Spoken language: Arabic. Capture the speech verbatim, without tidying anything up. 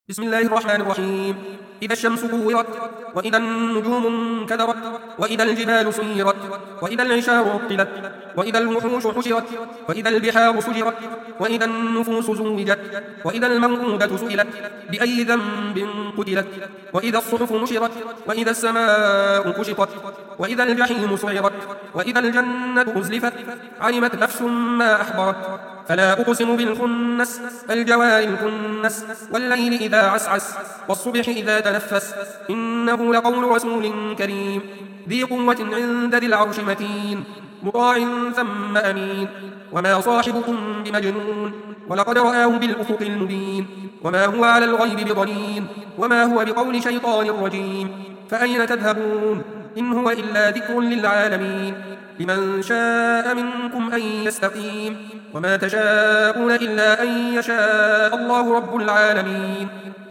بسم الله الرحمن الرحيم. إذا الشمس كورت، وإذا النجوم انكدرت، وإذا الجبال سيرت، وإذا العشار عطلت، وإذا الوحوش حشرت، وإذا البحار سجرت، وإذا النفوس زوجت، وإذا الموءودة سئلت بأي ذنب قتلت، وإذا الصحف نشرت، وإذا السماء كشطت، وإذا الجحيم سعرت، وإذا الجنة أزلفت، علمت نفس ما أحضرت. فلا أقسم بالخنس، الجوار الكنس، والليل إذا عسعس، والصبح إذا تنفس، إنه لقول رسول كريم ذي قوة عند ذي العرش مكين، مطاع ثم أمين. وما صاحبكم بمجنون، ولقد رآه بالأفق المبين، وما هو على الغيب بضنين، وما هو بقول شيطان رجيم. فأين تذهبون؟ إن هو إلا ذكر للعالمين، لمن شاء منكم أن يستقيم، وما تشاءون إلا أن يشاء الله رب العالمين.